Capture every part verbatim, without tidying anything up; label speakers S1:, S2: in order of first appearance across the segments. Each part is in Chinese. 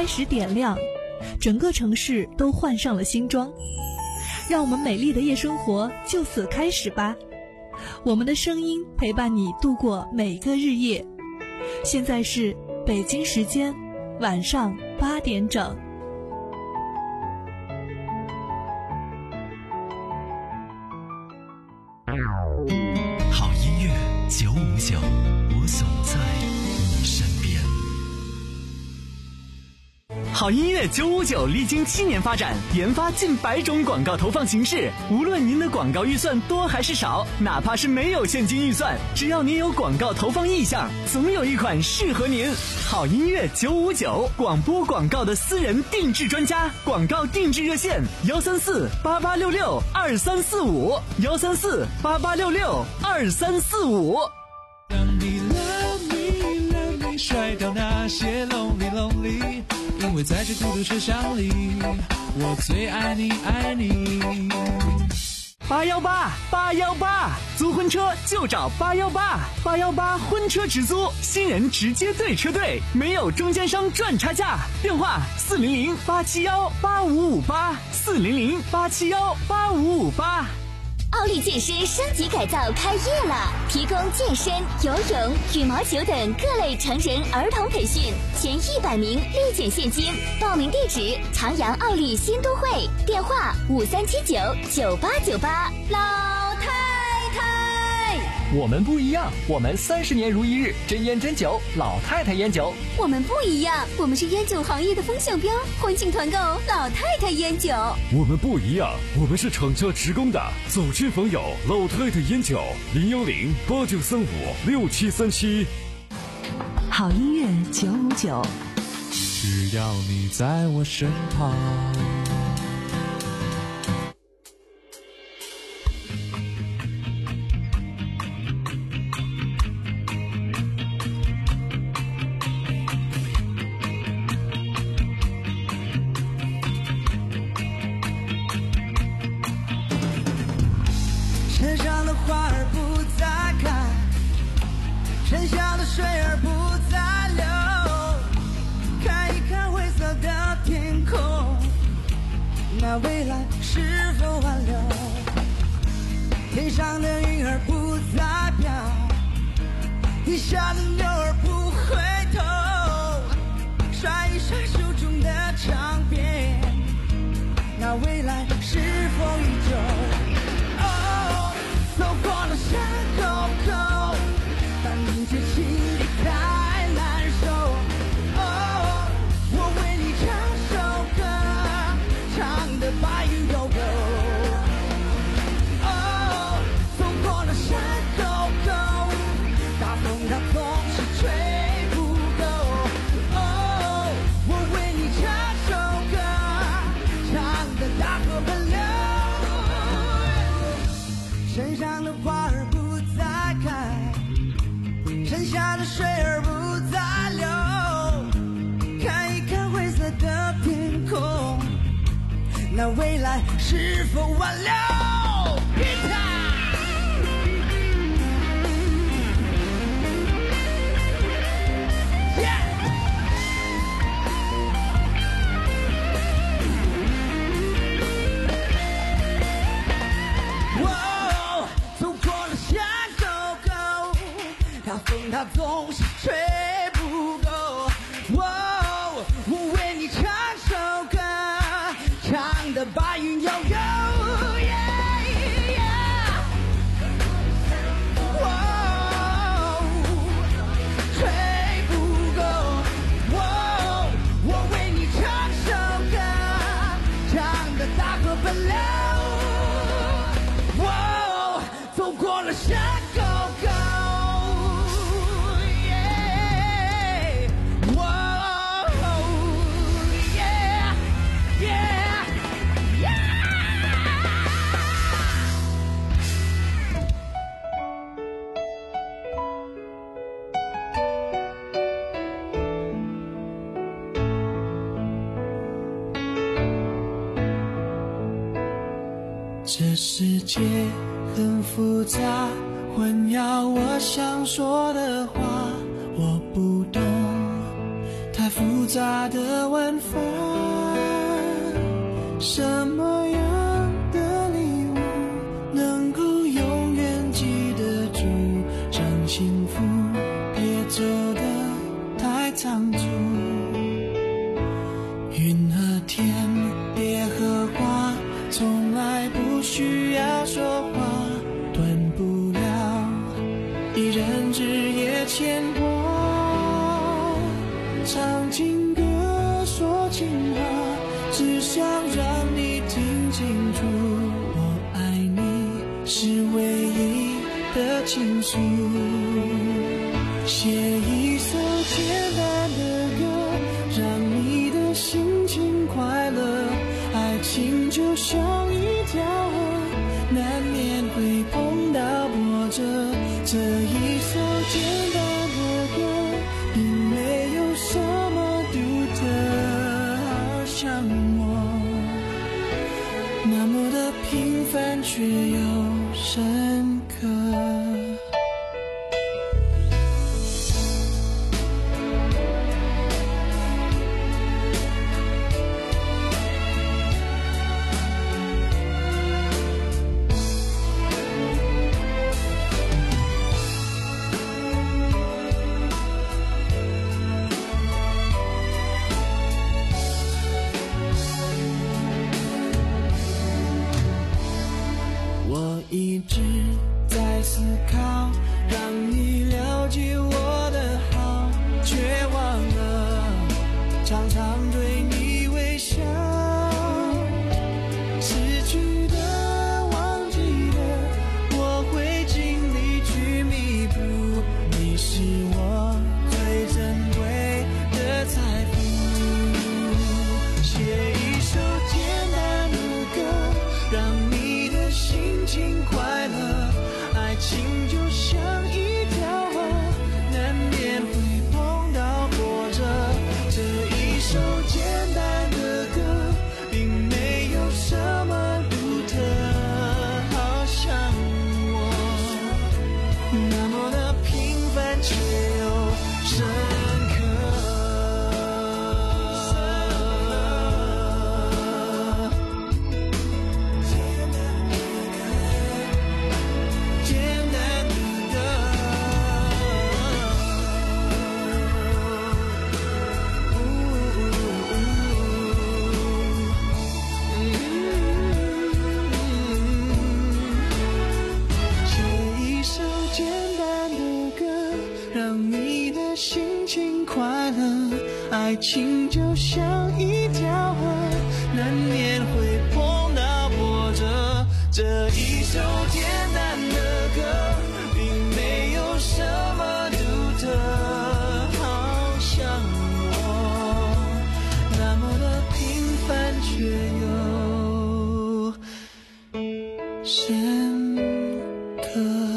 S1: 时点亮，整个城市都换上了新装。让我们美丽的夜生活就此开始吧，我们的声音陪伴你度过每个日夜。现在是北京时间晚上八点整。
S2: 好音乐九五九，我总在你身边。好音乐九五九历经七年发展，研发近百种广告投放形式。无论您的广告预算多还是少，哪怕是没有现金预算，只要您有广告投放意向，总有一款适合您。好音乐九五九，广播广告的私人定制专家，广告定制热线幺三四八八六六二三四五幺三四八八六六二三四五。
S3: 让你 love me love me， 甩掉那些 lonely lonely， 因为在这孤独车厢里，我最爱你爱你。
S2: 八幺八八幺八，租婚车就找八幺八，八幺八婚车直租，新人直接对车队，没有中间商赚差价。电话四零零八七幺八五五八，四零零八七幺八五五八。
S4: 奥利健身升级改造开业了，提供健身、游泳、羽毛球等各类成人儿童培训，前一百名立减现金。报名地址：长阳奥利新都会，电话五三七九九八九八。老太太，
S5: 我们不一样，我们三十年如一日，真烟真酒，老太太烟酒。
S4: 我们不一样，我们是烟酒行业的风向标，欢庆团购老太太烟酒。
S6: 我们不一样，我们是厂家职工的，走亲访友，老太太烟酒，零幺零八九三五六七三七。
S1: 好音乐九五九，
S3: 只要你在我身旁。
S7: 身上的花儿不再开，沉下的水儿不再流，看一看灰色的天空，那未来是否挽留？天上的云儿不再飘，地下的牛儿不回头，甩一甩手中的唱片，那未来是否依旧？走过了山沟沟，但迎接情敌太难受。哦，我为你唱首歌，唱得白云悠悠。哦，走过了山沟沟，大风它总是吹不够。哦，我为你唱首歌，唱得大河奔流。身上的花儿不再开，沉下的水儿不再流，看一看灰色的天空，那未来是否挽留？它总是吹不够。哦，我为你唱首歌，唱得白云悠悠。哦，吹不够。哦，我为你唱首歌，唱得大河奔流。哦，走过了山沟沟。
S3: 这世界很复杂，混淆我想说的话，我不懂，太复杂的晚饭，什么样的礼物能够永远记得住？让幸福别走得太仓促。云和天，别和花，从来不需要说话，断不了一人日夜牵挂。唱情歌，说情话，只想让你听清楚，我爱你是唯一的倾诉。写一首简单的歌，让你的心情快乐。爱情就像一条河，难免会碰到波折。这一首简单的歌，并没有什么独特，好像我那么的平凡却又深刻。我一直在思考，让你了解我的好，却忘了常常对你微笑。失去的，忘记的，我会尽力去弥补。你是我最珍贵的财富。写一首简单的歌，让你的心情快乐。爱情就像一条河，难免会碰到波折。这一首简单的歌，并没有什么独特，好像我那么的平凡却又深刻。心情快乐，爱情就像一条河，难免会碰到波折。这一首简单的歌，并没有什么独特，好像我那么的平凡却又深刻。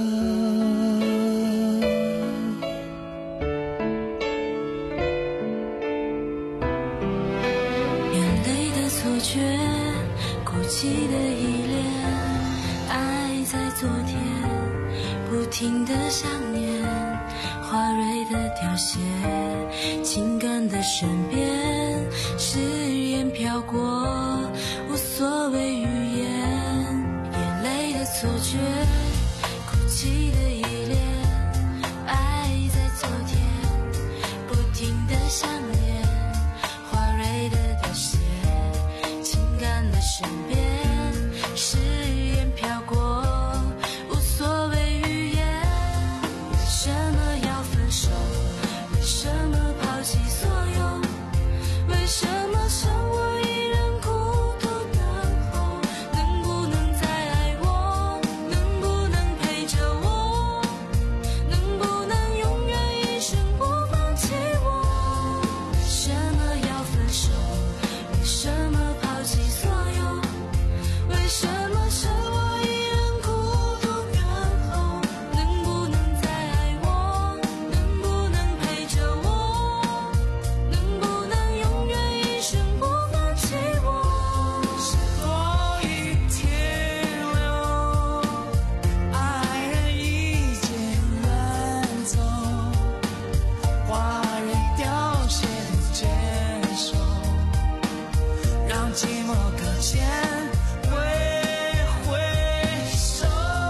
S8: 哭泣的依恋，爱在昨天，不停的想念，花蕊的凋谢，情感的身边，誓言飘过，无所谓语言，眼泪的错觉，哭泣的依恋，爱在昨天，不停的想念，花蕊的凋谢，身边誓言飘过，无所谓语言。为什么要分手？为什么抛弃所有？为什么剩我一人
S7: 寂寞搁浅，挥挥手。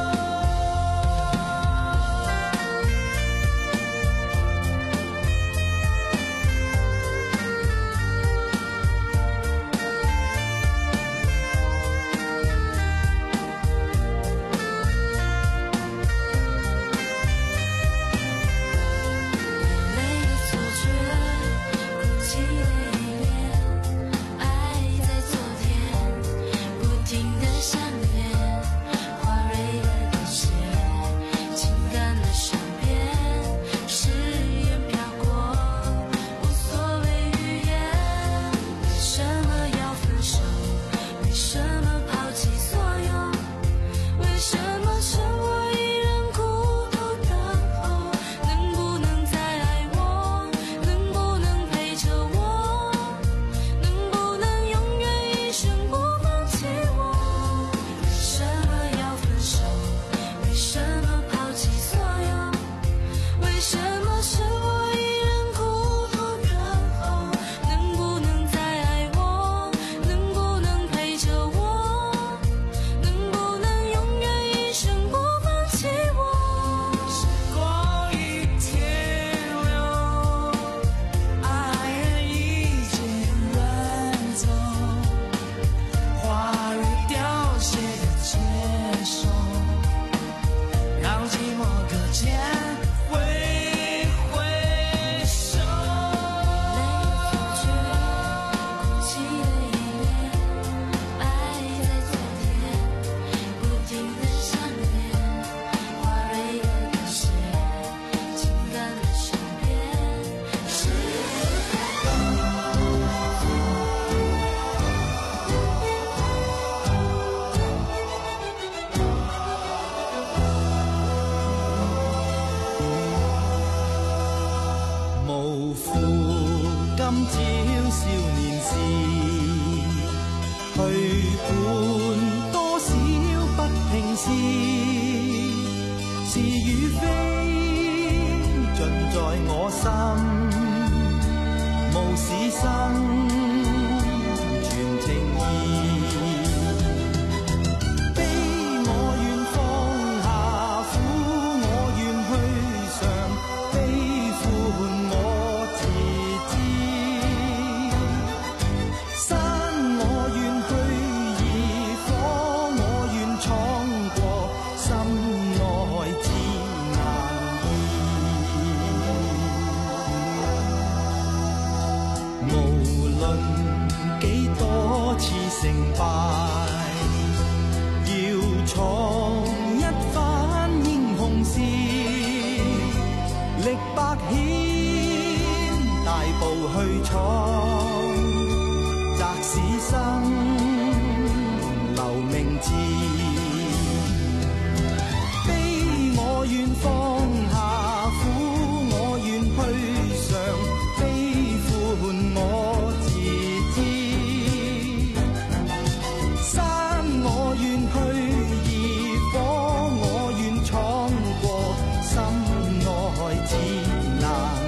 S7: 今朝少年時，去管多少不平事，是與非盡在我心，無事生全情意。悲我願放下，苦我願去嘗，悲歡我自知。山我願去，而火我願闖過，心內自難移。無論幾多次成敗，要闖一番英雄事，力百險大步去闖，擇使生留名字。悲我願放下，苦我願去嘗，悲歡我自知。山我願去，而火我願闖過，心內自難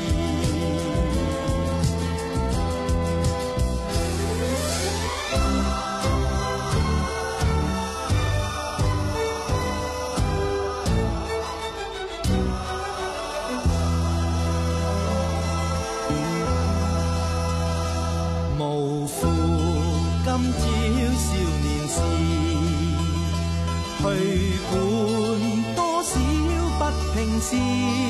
S7: 無負今朝少年時，去管多少不平事，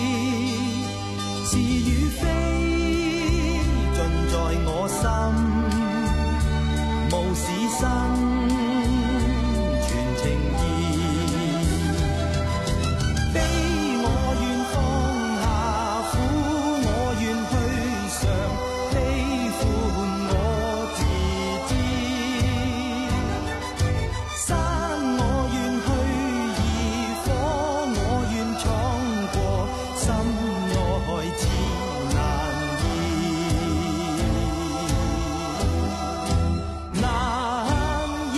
S7: 是與非盡在我心，無事生全情意。悲我願放下，苦我願去嘗，悲歡我自知。山我願去，而火我願闖過，心內自難移，難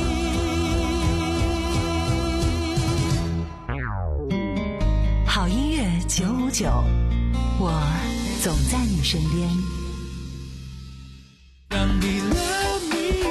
S7: 移。
S9: 好音乐九五九，我总在你身边。
S7: 让你 love me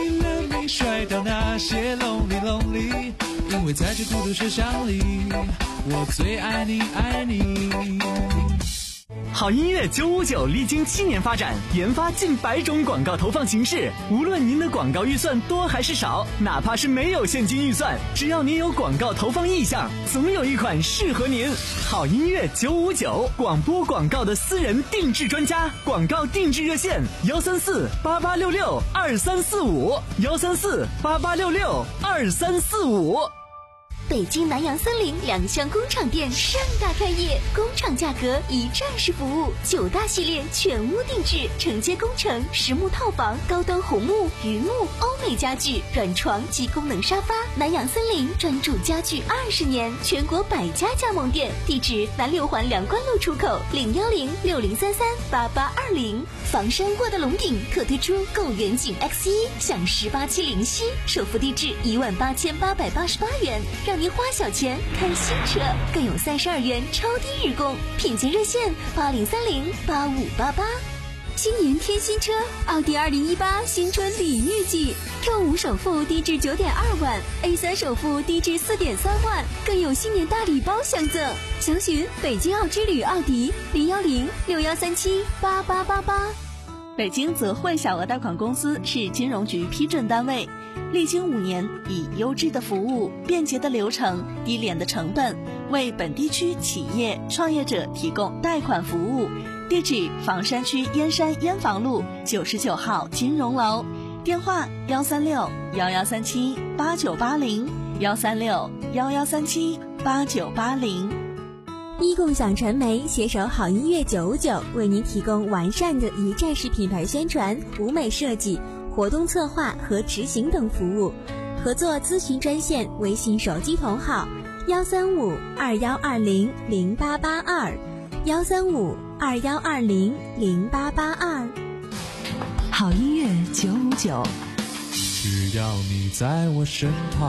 S3: 会在这孤独车厢里，我最爱你爱你。
S2: 好音乐九五九历经七年发展，研发近百种广告投放形式。无论您的广告预算多还是少，哪怕是没有现金预算，只要您有广告投放意向，总有一款适合您。好音乐九五九，广播广告的私人定制专家，广告定制热线：幺三四八八六六二三四五，幺三四八八六六二三四五。
S4: 北京南洋森林两厢工厂店盛大开业，工厂价格一站式服务，九大系列全屋定制，承接工程、实木套房、高端红木、榆木、欧美家具、软床及功能沙发。南洋森林专注家具二十年，全国百家加盟店，地址南六环梁关路出口零幺零六零三三八八二零。房山沃德龙顶特推出购远景 X 一，享十八期零息，首付低至一万八千八百八十八元，让您花小钱看新车，更有三十二元超低日供，品鉴热线八零三零八五八八。新年添新车，奥迪二零一八新春礼遇季 ，Q 五首付低至九点二万 ，A 三首付低至四点三万，更有新年大礼包相赠。详询北京奥之旅奥迪零幺零六幺三七八八八八。
S1: 北京泽汇小额贷款公司是金融局批准单位，历经五年，以优质的服务、便捷的流程、低廉的成本，为本地区企业创业者提供贷款服务。地址：房山区燕山燕房路九十九号金融楼，电话：幺三六幺幺三七八九八零，幺三六幺幺三七八九八零。
S4: 一共享传媒携手好音乐九五九，为您提供完善的一站式品牌宣传、舞美设计、活动策划和执行等服务。合作咨询专线：微信手机同号幺三五二幺二零零八八二，幺三五二幺二零零八八二。
S9: 好音乐九五九，
S3: 只要你在我身旁。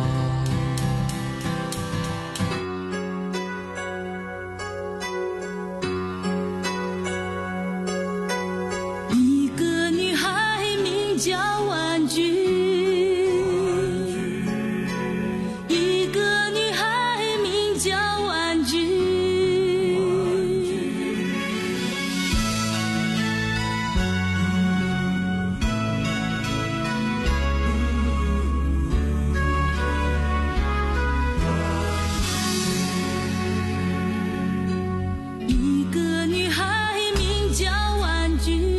S8: 叫婉君，一个女孩名叫婉君，一个女孩名叫婉君。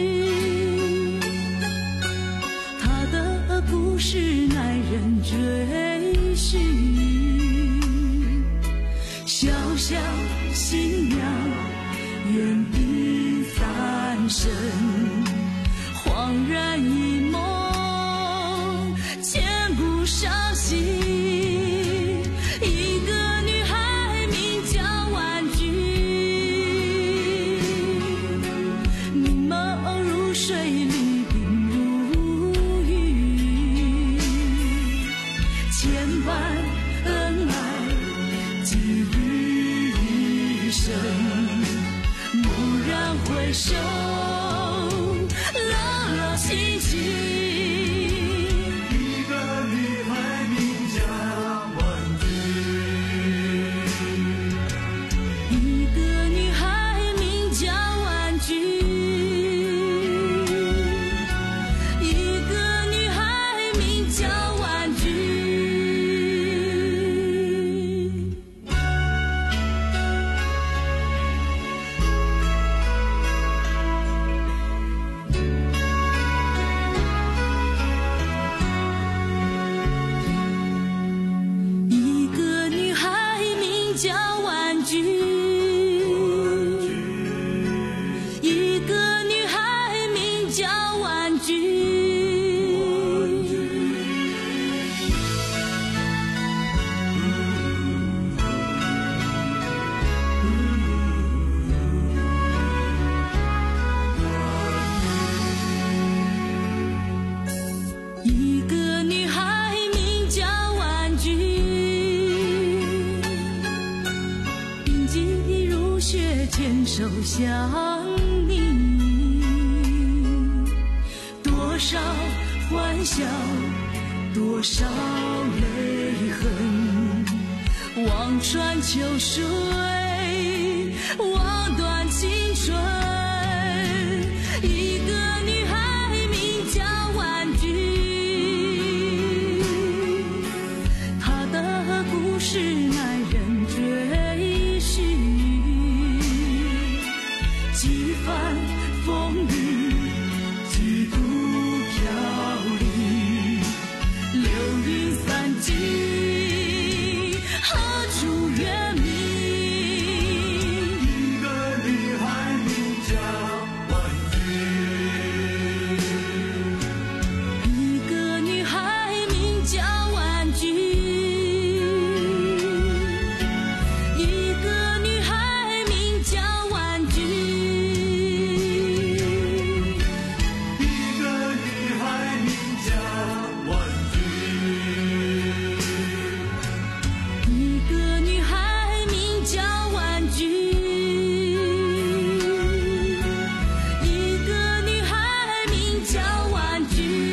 S8: 不是耐人追寻，小小新娘远避翻身，恍然一梦牵不上心。一个女孩名叫婉君，明眸如水里千般恩爱寄余生，蓦然回首，牢牢铭记。一个女孩名叫婉君，一个女孩名叫婉君，一个女孩名叫婉君。叫婉君，一个女孩名叫婉君，一个女孩名叫婉君。血牵手相依，多少欢笑，多少泪痕。 望穿秋水，望断青春。一个女孩名叫婉君，她的故事耐人追寻，几番风雨，几度飘零，流云散尽，何处月明？
S3: 一个女孩名叫婉君，
S8: 一个女孩名叫婉君，一个女孩名叫婉君，
S3: 一个女孩名叫婉君，
S8: 一个女孩名叫婉君，一个女孩名叫婉君。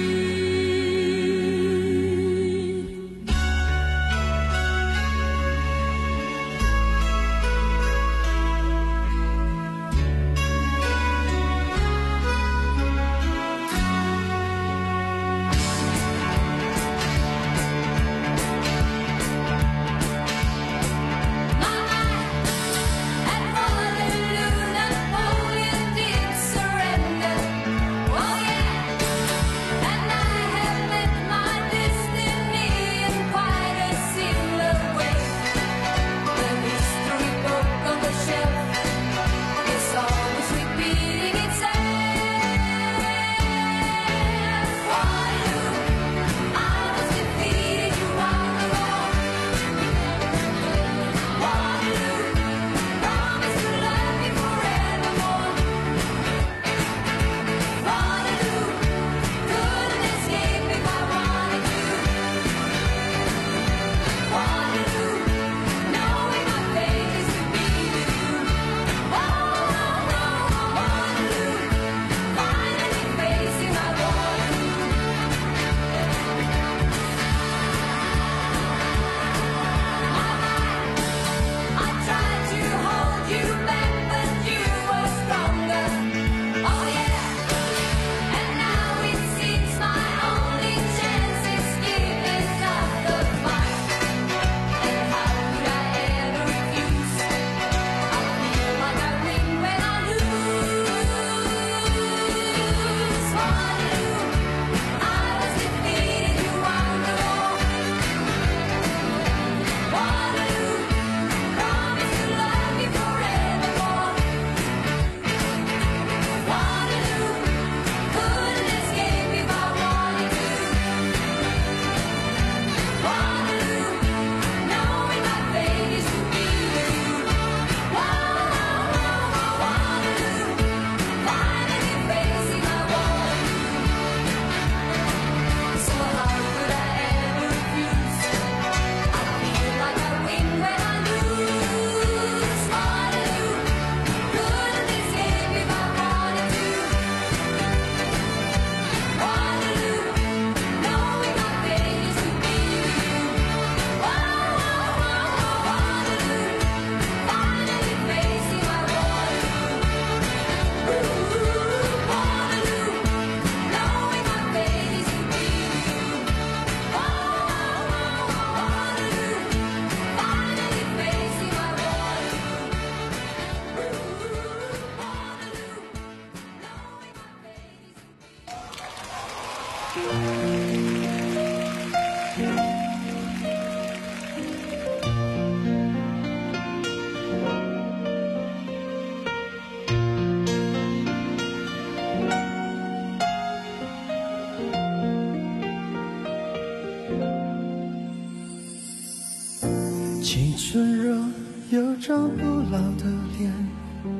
S7: 青春若有张不老的脸，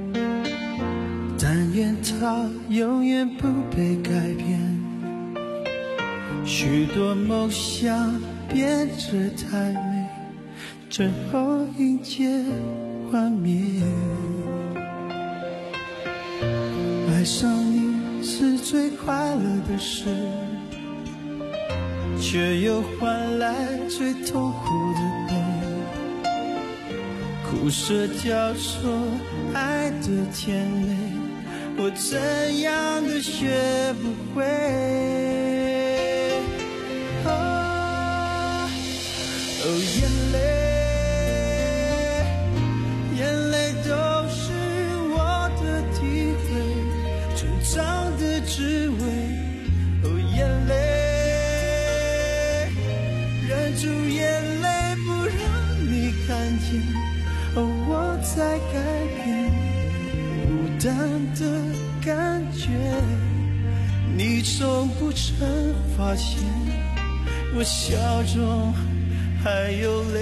S7: 但愿它永远不被改变。许多梦想变得太美，最后迎接幻灭。爱上你是最快乐的事，却又换来最痛苦的悲。
S3: 苦涩叫做爱的甜美，我怎样都学不会。哦，哦，眼泪，眼泪都是我的体会，成长的滋味。哦，眼泪，忍住眼泪不让你看见。哦，我在改变，孤单的感觉，你从不曾发现，我笑中还有泪。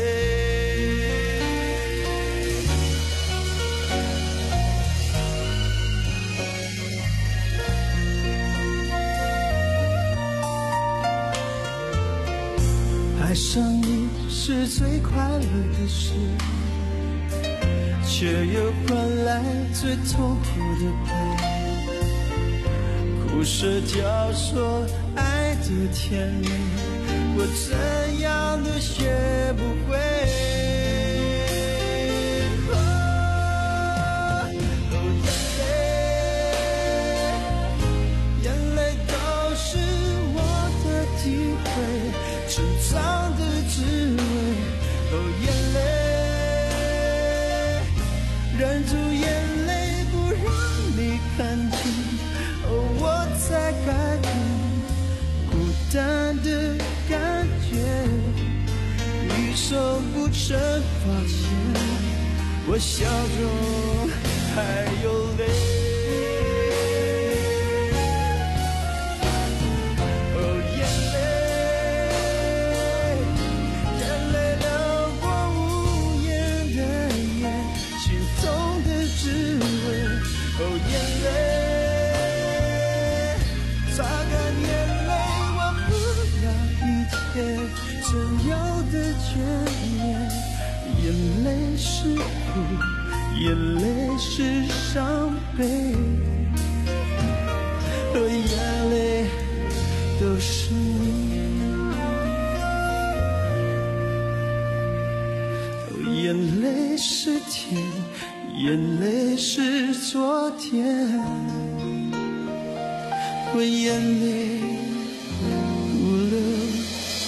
S3: 爱上你是最快乐的事，却又换来最痛苦的悲。苦涩叫做爱的甜美，我怎样都学不会。哦，哦，眼泪，眼泪都是我的体会，成长的滋味。哦，眼泪，忍住眼泪不让你看见。哦，我在改变，孤单的感觉，你从不曾发现，我笑中还有泪。哦，眼泪，眼泪流过无言的眼，心痛的滋味。哦，眼泪，擦干眼泪，忘不了一切曾有的眷恋。眼泪是苦，眼泪是伤悲，和眼泪都是你。哦，眼泪是甜，眼泪是昨天，为眼泪不流泪。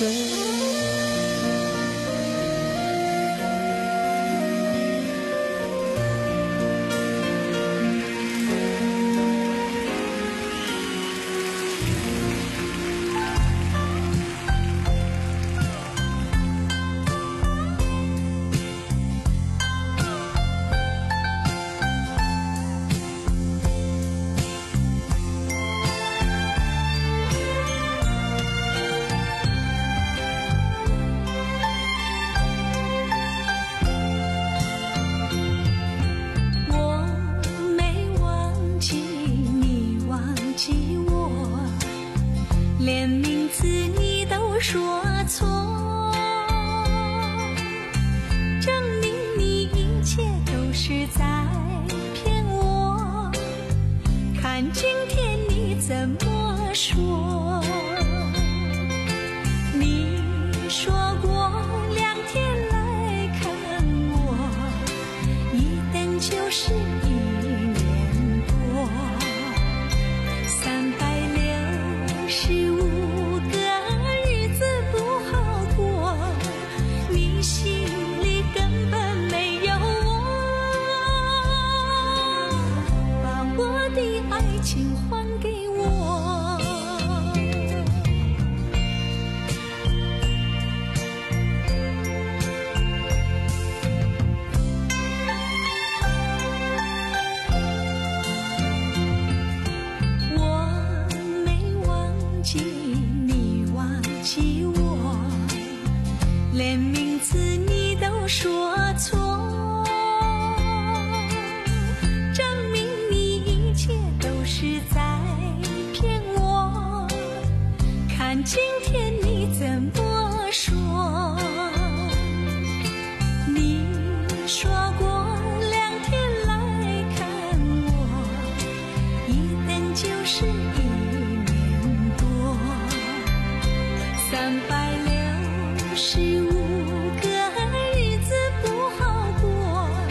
S8: 连名字你都说错，证明你一切都是在骗我。看今天你怎么说？你说过两天来看我，一等就是一年多，三百六十五个日子不好过，你心里根本没有我，把我的爱情还给我。连名字你都说错，证明你一切都是在骗我。看今天你怎么说？你说过两天来看我，一等就是一年多，三百六十五个日子不好过，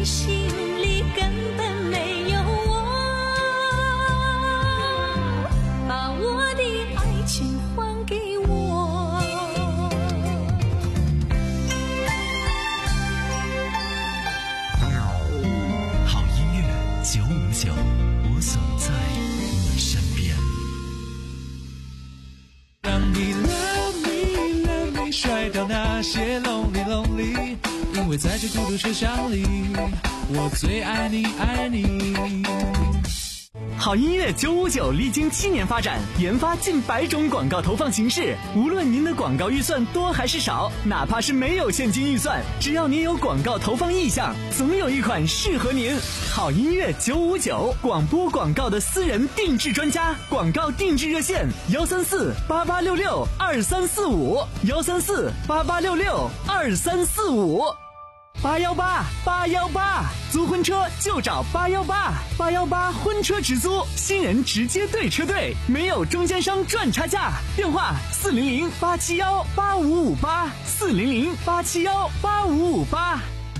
S8: 心里根本没有我，把我的爱情还给我。
S2: 好音乐九五九，我总在你身边。
S3: 让你 love me love me 甩掉那些 lonely lonely， 因为在这孤独车厢里，我最爱你爱你。
S2: 好音乐九五九历经七年发展，研发近百种广告投放形式。无论您的广告预算多还是少，哪怕是没有现金预算，只要您有广告投放意向，总有一款适合您。好音乐九五九，广播广告的私人定制专家，广告定制热线：幺三四八八六六二三四五，幺三四八八六六二三四五。八幺八八幺八，租婚车就找八幺八，八幺八婚车直租，新人直接对车队，没有中间商赚差价。电话四零零八七幺八五五八，四零零八七幺八五五八。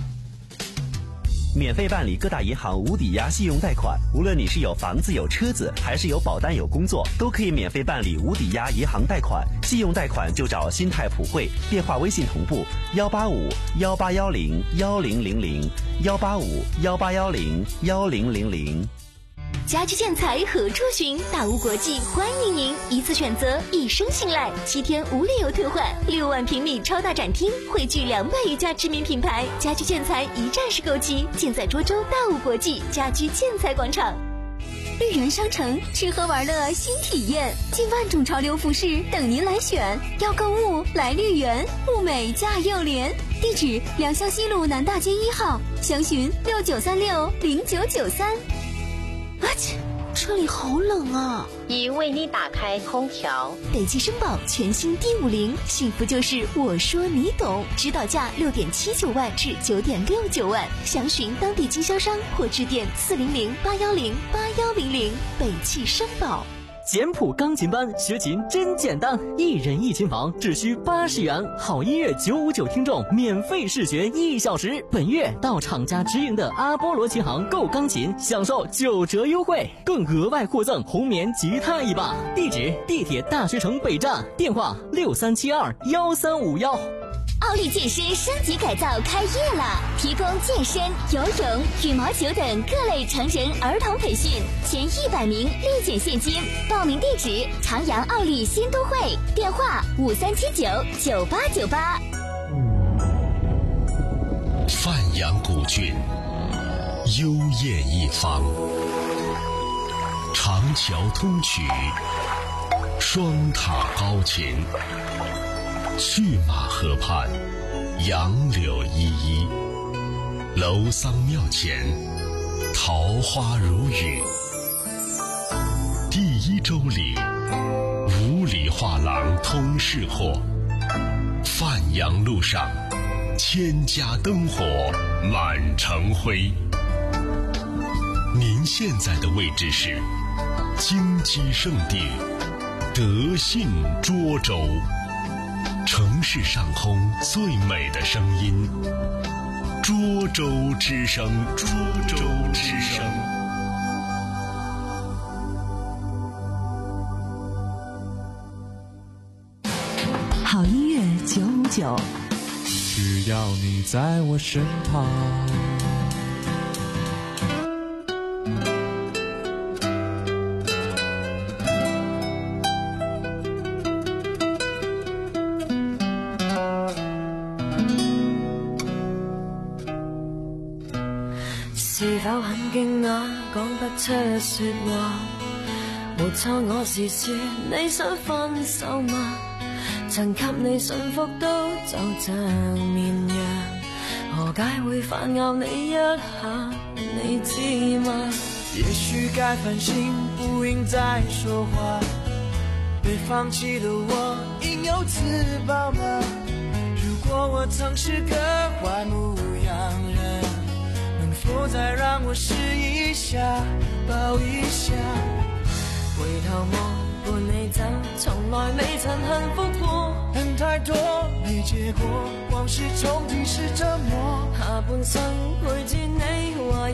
S10: 免费办理各大银行无抵押信用贷款，无论你是有房子有车子，还是有保单有工作，都可以免费办理无抵押银行贷款。信用贷款就找新泰普惠，电话微信同步幺八五幺八幺零幺零零零幺八五幺八幺零幺零零零。
S4: 家居建材何处寻？大屋国际欢迎您，一次选择，一生信赖，七天无理由退换，六万平米超大展厅，汇聚两百余家知名品牌，家居建材一站式购齐，尽在涿州大屋国际家居建材广场。绿园商城，吃喝玩乐新体验，近万种潮流服饰等您来选。要购物来绿园，物美价又廉。地址：良乡西路南大街一号，详询六九三六零九九三。啊切，车里好冷啊！
S11: 已为你打开空调。
S4: 北汽绅宝全新 D 五零，幸福就是我说你懂，指导价六点七九万至九点六九万，详询当地经销商或致电四零零八幺零八幺零零。北汽绅宝。
S5: 简谱钢琴班学琴真简单，一人一琴房只需八十元，好音乐九五九听众免费试学一小时。本月到厂家直营的阿波罗琴行购钢琴，享受九折优惠，更额外获赠红棉吉他一把。地址：地铁大学城北站，电话六三七二幺三五幺。
S4: 奥利健身升级改造开业了，提供健身、游泳、羽毛球等各类成人儿童培训，前一百名立减现金。报名地址：长阳奥利新都会，电话五三七九九八九八。
S12: 范阳古郡，幽艳一方，长桥通衢，双塔高琴。去马河畔，杨柳依依，楼桑庙前，桃花如雨。第一周里，五里画廊通市货。范阳路上，千家灯火满城辉。您现在的位置是金鸡圣地德信涿州。城市上空最美的声音，涿州之声，涿州之声。
S9: 好音乐九五九，
S3: 只要你在我身旁。
S8: 是否很驚訝，講不出說話？沒錯，我是說你想分手嗎？曾給你信服都就像綿羊，何解會反咬你一下？你知嗎？
S3: 也許該反省，不應再說話。被放棄的我，應有自保嗎？如果我曾是個壞牧羊人，能否再讓我試一下，抱一下？
S8: 回頭望伴你走，從來未曾幸福過。
S3: 恨太多沒結果，光是憧憬是折磨。
S8: 下半生陪住你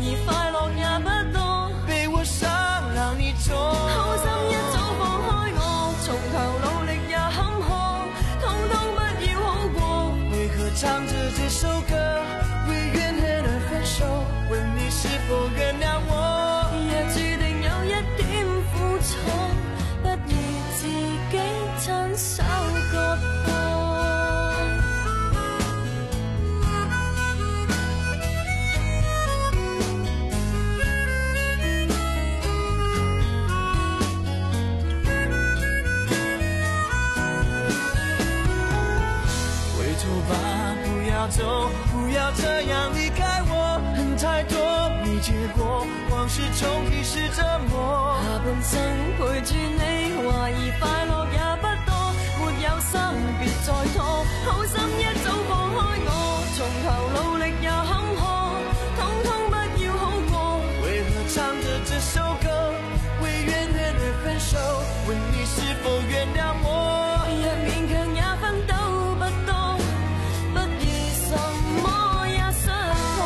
S8: 疑快樂也不多，
S3: 被我傷讓你痛，
S8: 好心一早放開我，從頭努力也坎坷，通通不要好過。
S3: 為何唱着這首歌，為怨恨而分手？問你是否原諒我？
S8: 也注定有一點苦楚，不如自己親手割破。
S3: 走，不要這樣離開我，恨太多沒結果，往事重提是折磨。
S8: 下半生陪住你，懷疑快樂也不多，沒有心別再拖，好心一早放開我，從頭努力也坎坷，通通不要好過。
S3: 為何唱着這首歌，為怨恨而分手？問你是否原諒我？
S8: 若勉強也奮鬥不多，什麼也失破。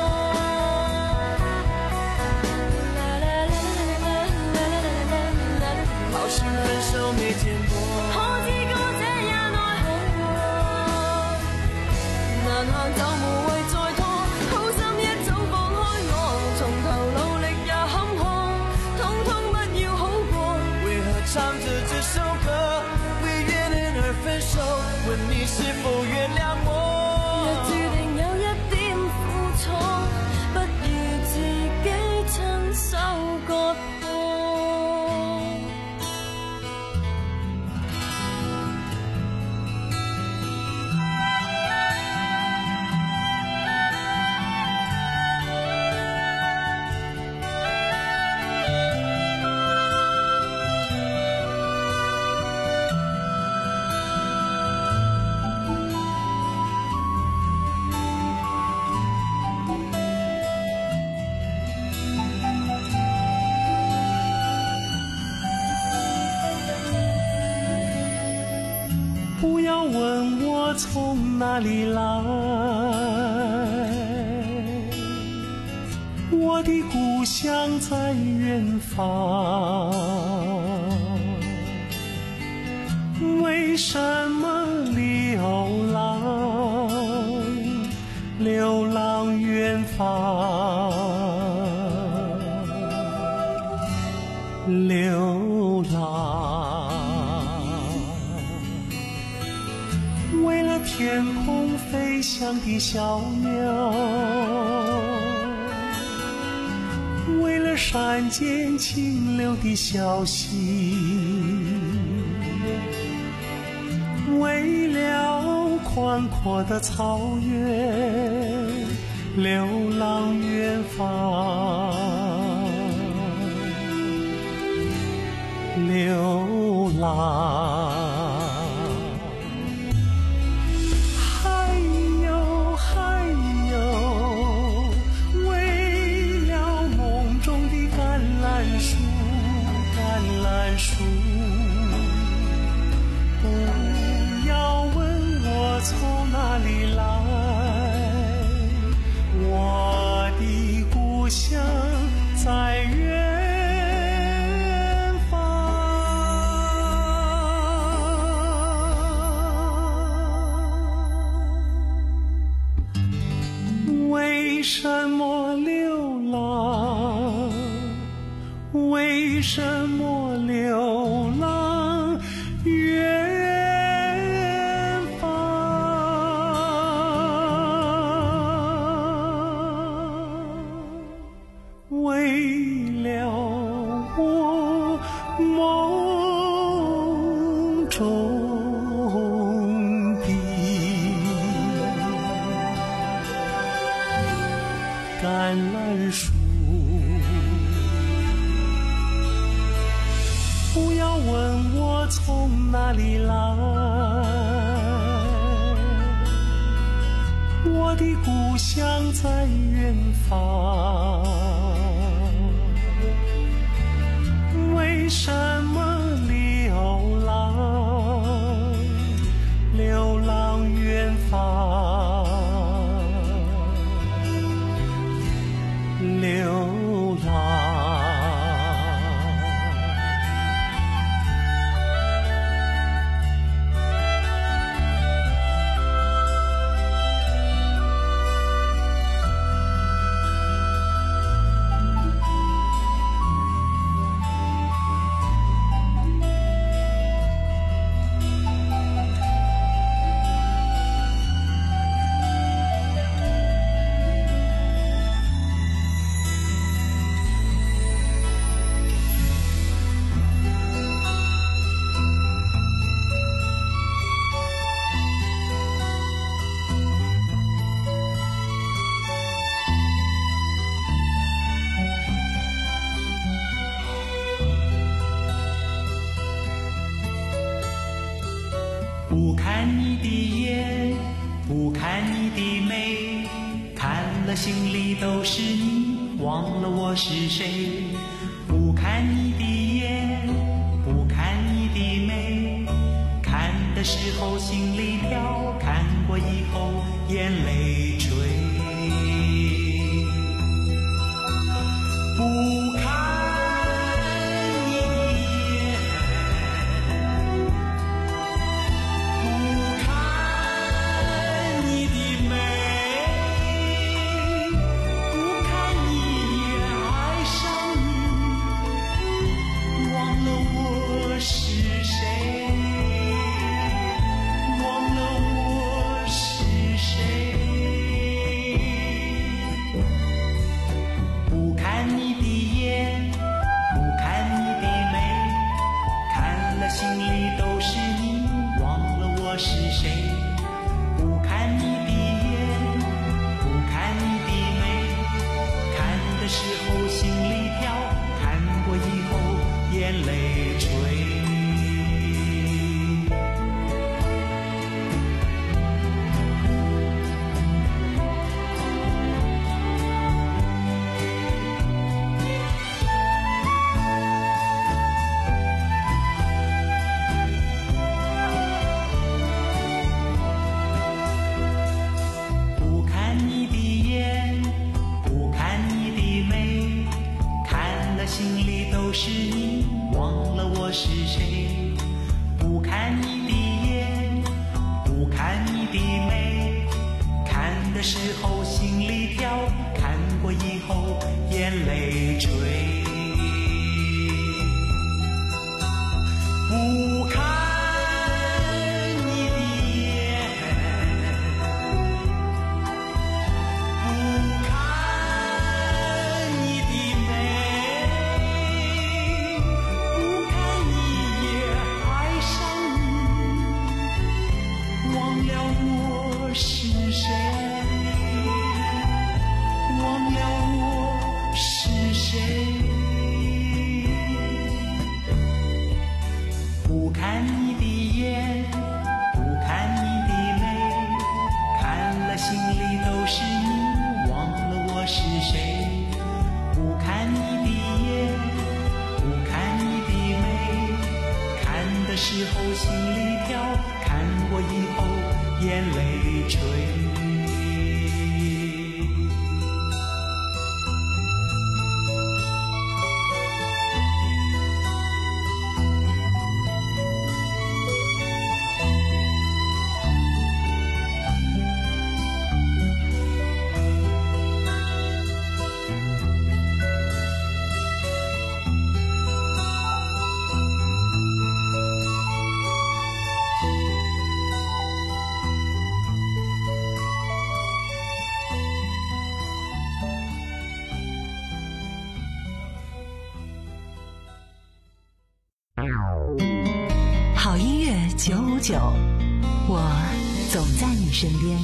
S3: 好心分手沒見過，
S8: 可知歌者也奈何，難行就無謂再拖，好心一早放開我，從頭努力也坎坷，通通不要好過。
S3: 為何唱着這首歌，為怨恨而分手？問你是否原諒我？
S8: 注定有一點苦楚，不如自己親手割破。
S3: 不要問我從哪裡來，我的故鄉在遠方，為什麼流浪，流浪遠方，流浪，為了天空飛翔的小鳥，為了山間清流的小溪，為了寬闊的草原，流浪遠方，流浪。树，不要問我從哪裡來，我的故鄉在遠方。為什麼流浪？為什麼流浪遠方？為了我夢中的橄欖樹。不要問我從哪裡來，我的故鄉在遠方。為什麼流浪，流浪遠方， 流浪。
S13: 不看你的眼，不看你的眉，看了心里都是你，忘了我是谁。不看你的眼，不看你的眉，看的时候心里跳，看过以后眼泪垂。不看
S9: 好音乐九五九，我总在你身边。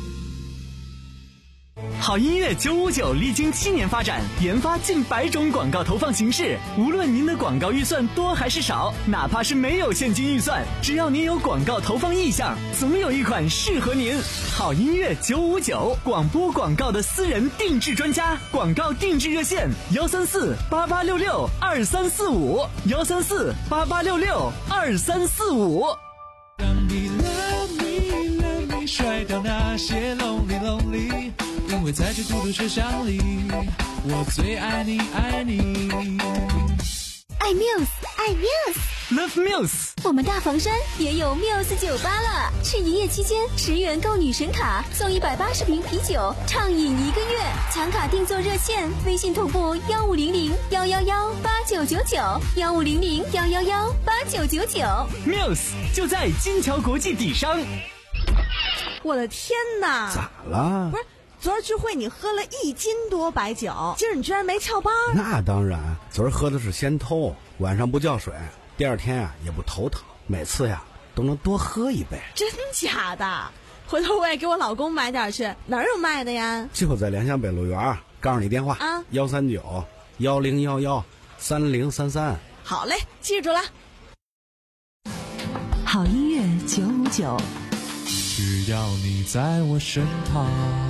S2: 好音乐九五九历经七年发展，研发近百种广告投放形式。无论您的广告预算多还是少，哪怕是没有现金预算，只要您有广告投放意向，总有一款适合您。好音乐九五九，广播广告的私人定制专家，广告定制热线：幺三四八八六六二三四五，幺三四八八六六二三四五。
S3: 让你 love me love me，甩掉那些 lonely lonely。因为会在这孤独车厢里，我最爱你爱你。
S4: 爱 Muse， 爱
S2: Muse，Love Muse。
S4: 我们大房山也有 Muse 酒吧了，是营业期间十元购女神卡，送一百八十瓶啤酒，畅饮一个月。抢卡订座热线：微信同步幺五零零幺幺幺八九九九，幺五零零幺幺幺八九九九。
S2: Muse 就在金桥国际底商。
S14: 我的天哪！
S15: 咋了？
S14: 不是。昨儿聚会你喝了一斤多白酒，今儿你居然没翘班？
S15: 那当然，昨儿喝的是仙偷，晚上不叫水，第二天呀、啊、也不头疼，每次呀都能多喝一杯。
S14: 真假的？回头我也给我老公买点去，哪儿有卖的呀？
S15: 就在联想北路园，告诉你电话啊，幺三九幺零幺幺三零三三。
S14: 好嘞，记住了。
S9: 好音乐九五九，
S3: 只要你在我身旁。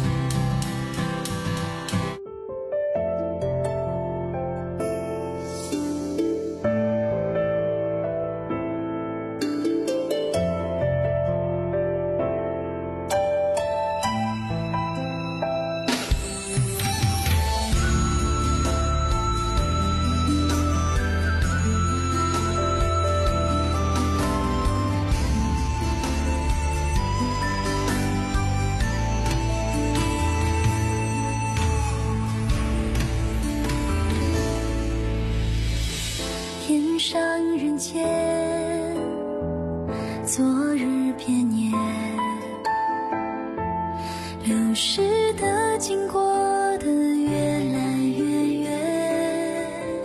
S8: 上人间，昨日偏年，流逝的经过的越来越远，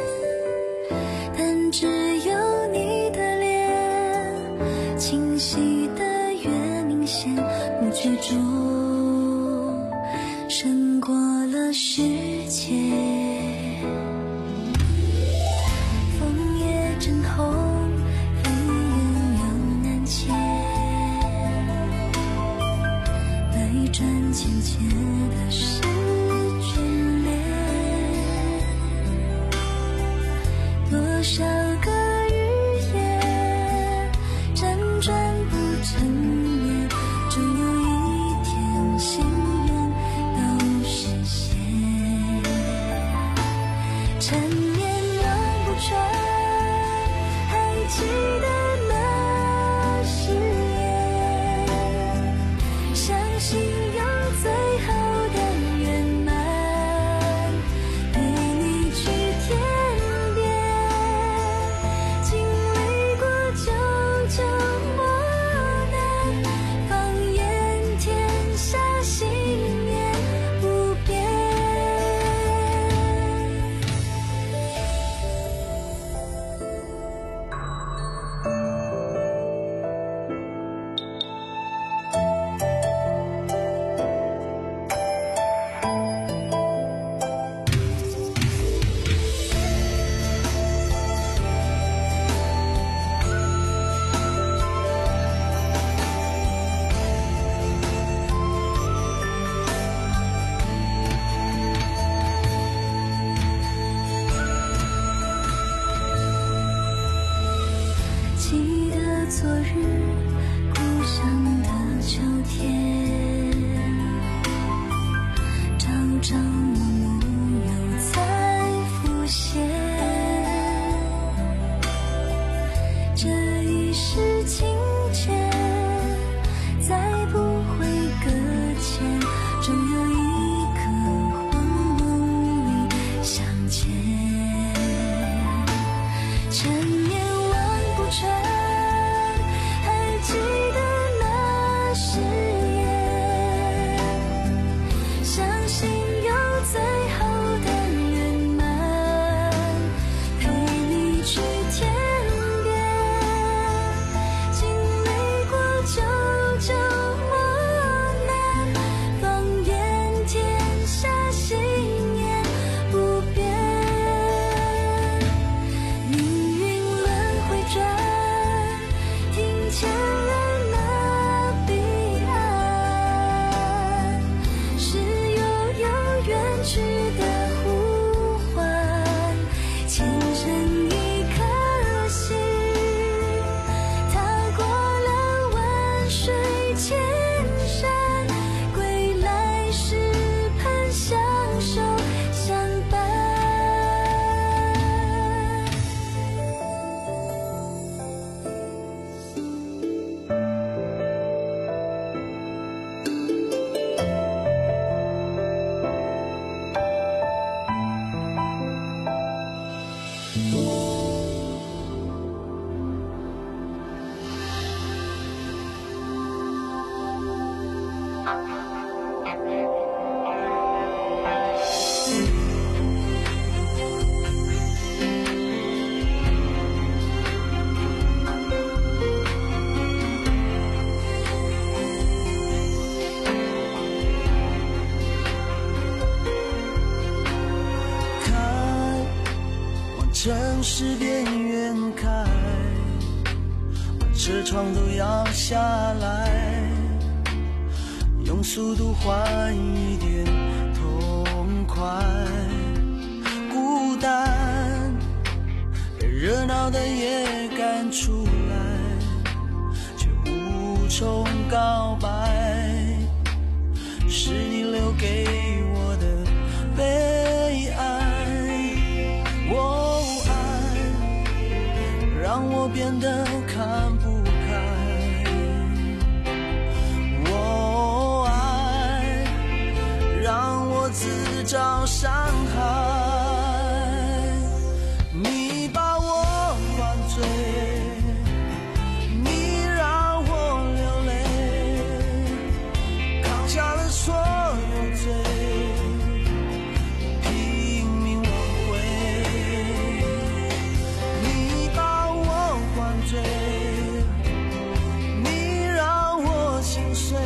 S8: 但只有你的脸清晰的越明显，不觉中胜过了世界。浅浅的是眷恋，多少个日夜辗转不成眠，终有一天心愿都实现。缠绵望不穿，还记得那誓言，相信最后的圆满，陪你去天边，经历过九九磨难，放眼天下信念不变。记得昨日故乡的秋天，朝朝暮暮又再浮现，这一世情切再不会搁浅，终有一刻魂梦里相见。缠绵望不穿，还记
S3: 城市边缘开，把车窗都摇下来，用速度换一点痛快。孤单被热闹的夜赶出来，却无从告白，是你留给我的悲哀。我爱让我变得看不开，我爱让我自找伤害。你把我灌醉，你让我流泪，扛下了所有罪，拼命挽回。你把我灌醉，你让我心碎，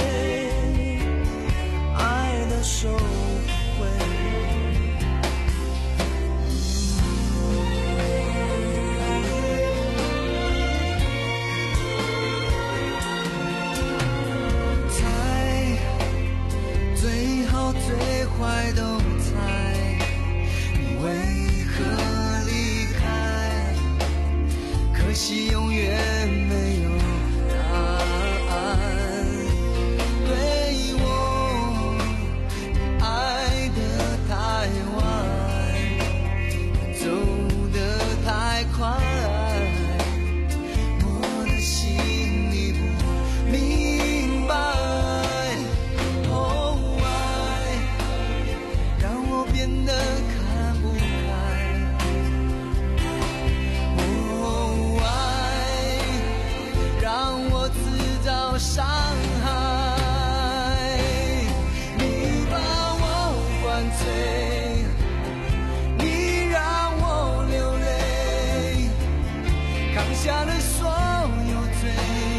S3: 爱的收回。猜，最好最坏都猜，你为何离开？可惜永远没有答案。对我，你爱得太晚，走得太快，我的心里不明白。哦，爱让我变得看不开，哦，爱让我自找伤害。你把我灌醉，你让我流泪，扛下了所有罪，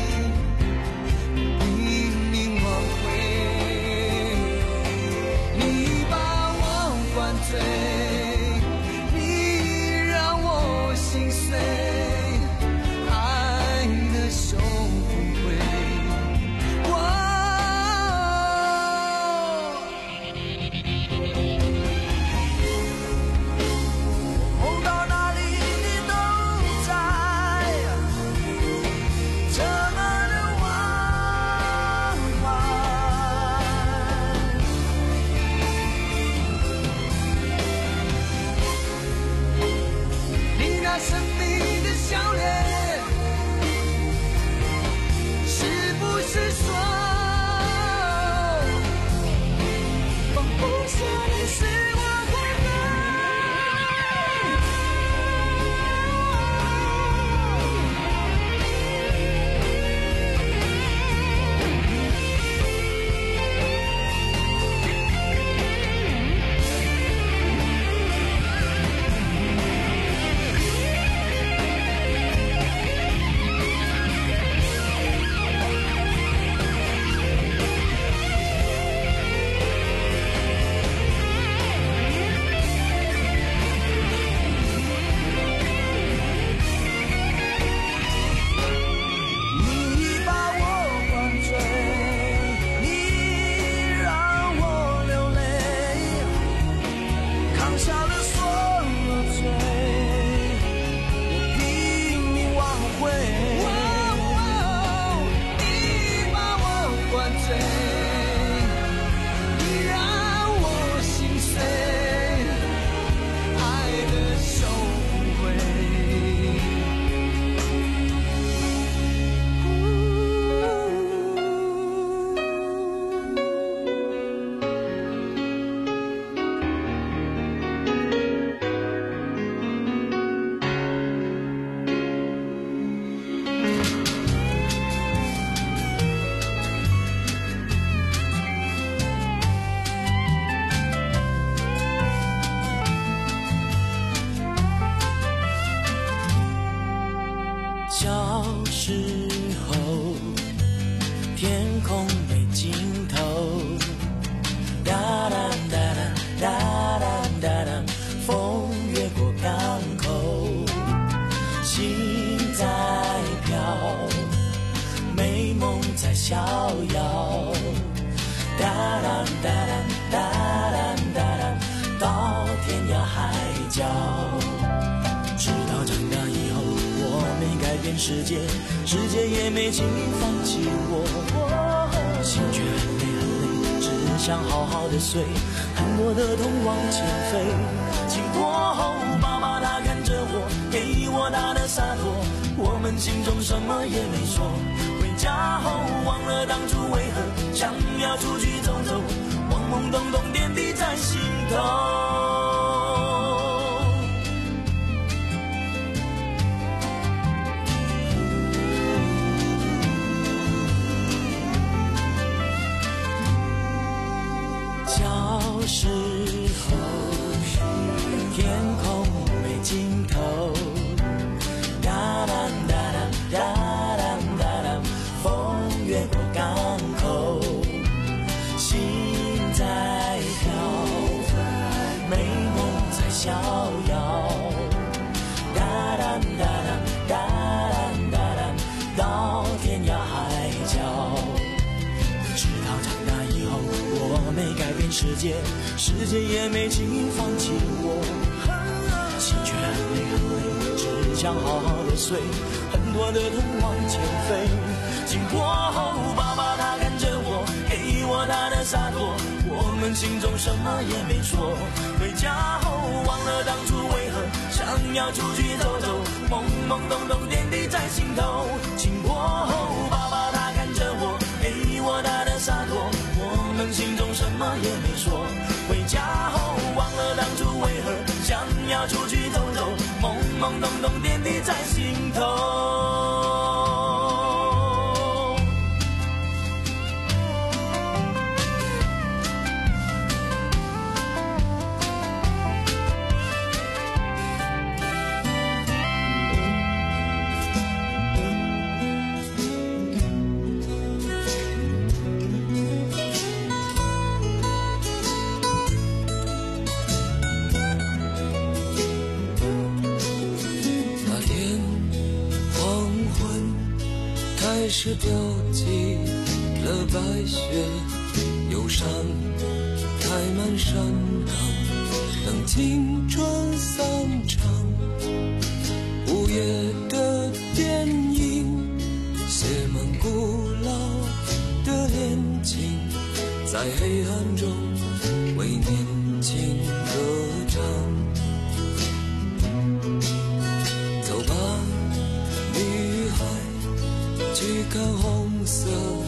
S3: 拼命挽回。你把我灌醉，你让我心碎，爱的收回。我梦到哪里你都在，这么的往返。你那神秘的笑脸，是不是说放不下的是我的你把我灌醉，你让我流泪，扛下了所有罪，我拼命挽回。你把我灌醉，你让我心碎，爱的收回。小时候，天空没尽头，哒哒哒哒哒哒哒，风越过港口。 角。直到长大以后，我没改变世界，世界也没轻易放弃我。心却很累很累，只想好好的睡，很多的痛往前飞。经过后，爸爸他看着我，给我他的洒脱，我们心中什么也没说。回家后忘了当初为何想要出去走走，懵懵懂懂点滴在心头。小时候，天空没尽头，哒哒哒哒哒哒哒哒，风越过港口，心在跳，美梦在逍遥，哒哒哒哒哒哒哒，到天涯海角。直到长大以后，我没改变世界，世界也没轻易放弃我。心却很累很累，只想好好的睡，很多的痛往前飞。经过后，爸爸他看着我，给我他的洒脱，我们心中什么也没说。回家后忘了当初为何想要出去走走，懵懵懂懂点滴在心头。经过后，爸爸他看着我，给我他的洒脱，我们心中什么也没说。回家后忘了当初为何想要出去走走，懵懵懂懂点滴在心头。开始飘起了白雪，忧伤开满山岗，等青春散场。午夜的电影写满古老的恋情，在黑暗中为年轻歌唱。走吧，女孩，去看红色